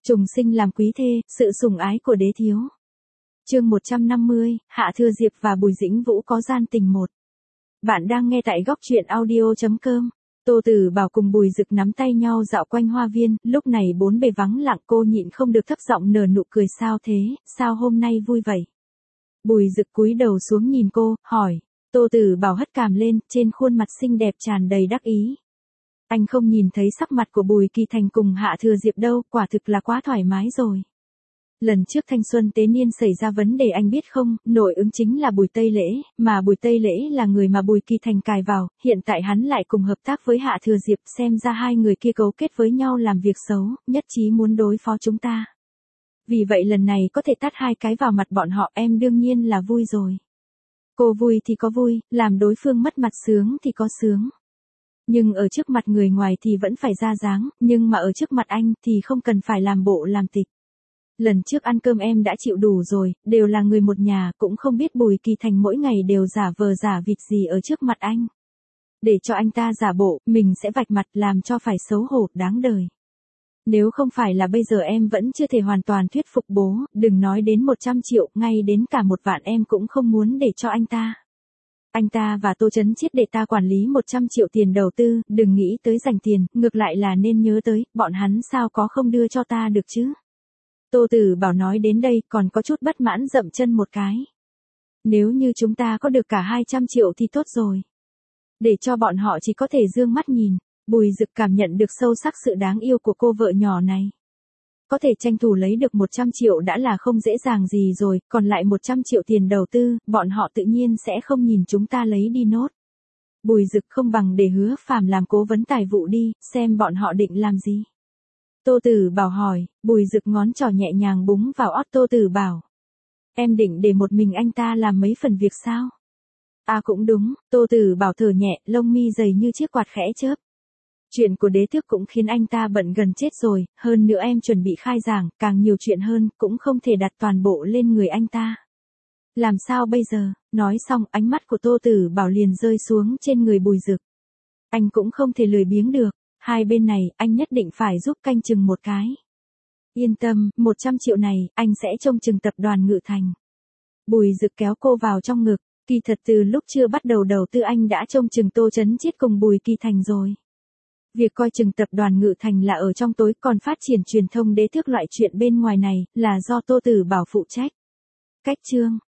Trùng sinh làm quý thê, sự sủng ái của đế thiếu. Chương 150, Hạ Thừa Diệp và Bùi Dĩnh Vũ có gian tình một. Bạn đang nghe tại góc truyện audio.com. Tô Tử Bảo cùng Bùi Dực nắm tay nhau dạo quanh hoa viên, lúc này bốn bề vắng lặng, cô nhịn không được thấp giọng nở nụ cười. Sao thế, sao hôm nay vui vậy? Bùi Dực cúi đầu xuống nhìn cô, hỏi. Tô Tử Bảo hất cằm lên, trên khuôn mặt xinh đẹp tràn đầy đắc ý. Anh không nhìn thấy sắc mặt của Bùi Kỳ Thành cùng Hạ Thừa Diệp đâu, quả thực là quá thoải mái rồi. Lần trước thanh xuân tế niên xảy ra vấn đề anh biết không, nội ứng chính là Bùi Tây Lễ, mà Bùi Tây Lễ là người mà Bùi Kỳ Thành cài vào, hiện tại hắn lại cùng hợp tác với Hạ Thừa Diệp, xem ra hai người kia cấu kết với nhau làm việc xấu, nhất trí muốn đối phó chúng ta. Vì vậy lần này có thể tát hai cái vào mặt bọn họ, em đương nhiên là vui rồi. Cô vui thì có vui, làm đối phương mất mặt sướng thì có sướng. Nhưng ở trước mặt người ngoài thì vẫn phải ra dáng, nhưng mà ở trước mặt anh thì không cần phải làm bộ làm tịch. Lần trước ăn cơm em đã chịu đủ rồi, đều là người một nhà, cũng không biết Bùi Kỳ Thành mỗi ngày đều giả vờ giả vịt gì ở trước mặt anh. Để cho anh ta giả bộ, mình sẽ vạch mặt làm cho phải xấu hổ, đáng đời. Nếu không phải là bây giờ em vẫn chưa thể hoàn toàn thuyết phục bố, đừng nói đến 100 triệu, ngay đến cả 1 vạn em cũng không muốn để cho anh ta. Anh ta và Tô Chấn Chiết để ta quản lý 100 triệu tiền đầu tư, đừng nghĩ tới dành tiền, ngược lại là nên nhớ tới, bọn hắn sao có không đưa cho ta được chứ. Tô Tử Bảo nói đến đây còn có chút bất mãn dậm chân một cái. Nếu như chúng ta có được cả 200 triệu thì tốt rồi. Để cho bọn họ chỉ có thể dương mắt nhìn, Bùi Dực cảm nhận được sâu sắc sự đáng yêu của cô vợ nhỏ này. Có thể tranh thủ lấy được 100 triệu đã là không dễ dàng gì rồi, còn lại 100 triệu tiền đầu tư, bọn họ tự nhiên sẽ không nhìn chúng ta lấy đi nốt. Bùi Dực không bằng để Hứa Phàm làm cố vấn tài vụ đi, xem bọn họ định làm gì. Tô Tử Bảo hỏi, Bùi Dực ngón trỏ nhẹ nhàng búng vào ót Tô Tử Bảo. Em định để một mình anh ta làm mấy phần việc sao? À cũng đúng, Tô Tử Bảo thở nhẹ, lông mi dày như chiếc quạt khẽ chớp. Chuyện của đế tước cũng khiến anh ta bận gần chết rồi, hơn nữa em chuẩn bị khai giảng, càng nhiều chuyện hơn, cũng không thể đặt toàn bộ lên người anh ta. Làm sao bây giờ? Nói xong, ánh mắt của Tô Tử Bảo liền rơi xuống trên người Bùi Dực. Anh cũng không thể lười biếng được, hai bên này, anh nhất định phải giúp canh chừng một cái. Yên tâm, 100 triệu này, anh sẽ trông chừng tập đoàn Ngự Thành. Bùi Dực kéo cô vào trong ngực, kỳ thật từ lúc chưa bắt đầu đầu tư anh đã trông chừng Tô Chấn Chiết cùng Bùi Kỳ Thành rồi. Việc coi chừng tập đoàn Ngự Thành là ở trong tối, còn phát triển truyền thông đế tước loại chuyện bên ngoài này, là do Tô Tử Bảo phụ trách. Cách chương,